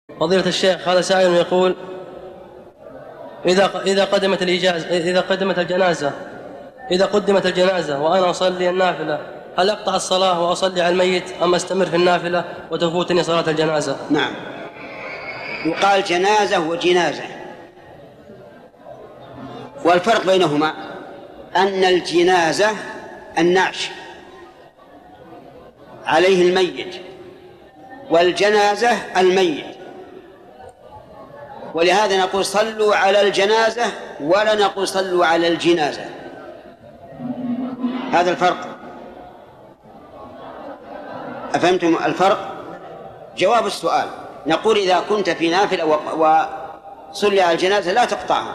فضيلة الشيخ، هذا سائل يقول: إذا قدمت الجنازة وأنا أصلي النافلة، هل أقطع الصلاة وأصلي على الميت أم أستمر في النافلة وتفوتني صلاة الجنازة؟ نعم، يقال جنازة وجنازة، والفرق بينهما أن الجنازة النعش عليه الميت، والجنازة الميت. ولهذا نقول صلوا على الجنازة ولا نقول صلوا على الجنازة. هذا الفرق. أفهمتم الفرق؟ جواب السؤال: نقول إذا كنت في نافلة وصلي على الجنازة لا تقطعها،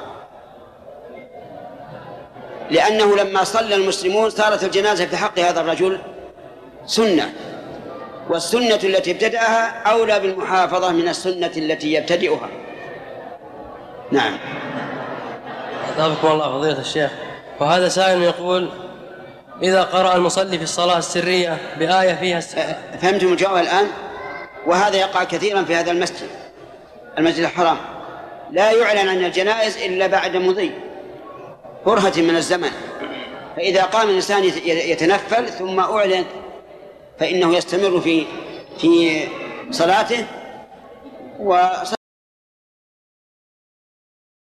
لأنه لما صلى المسلمون صارت الجنازة في حق هذا الرجل سنة، والسنة التي ابتدأها أولى بالمحافظة من السنة التي يبتدئها. نعم. أثابكم الله فضيلة الشيخ. وهذا سائل يقول: إذا قرأ المصلي في الصلاة السرية بآية فيها فهمتم الجواب الآن؟ وهذا يقع كثيرا في هذا المسجد الحرام، لا يعلن عن الجنائز إلا بعد مضي برهة من الزمن، فإذا قام الإنسان يتنفل ثم أعلن فإنه يستمر في صلاته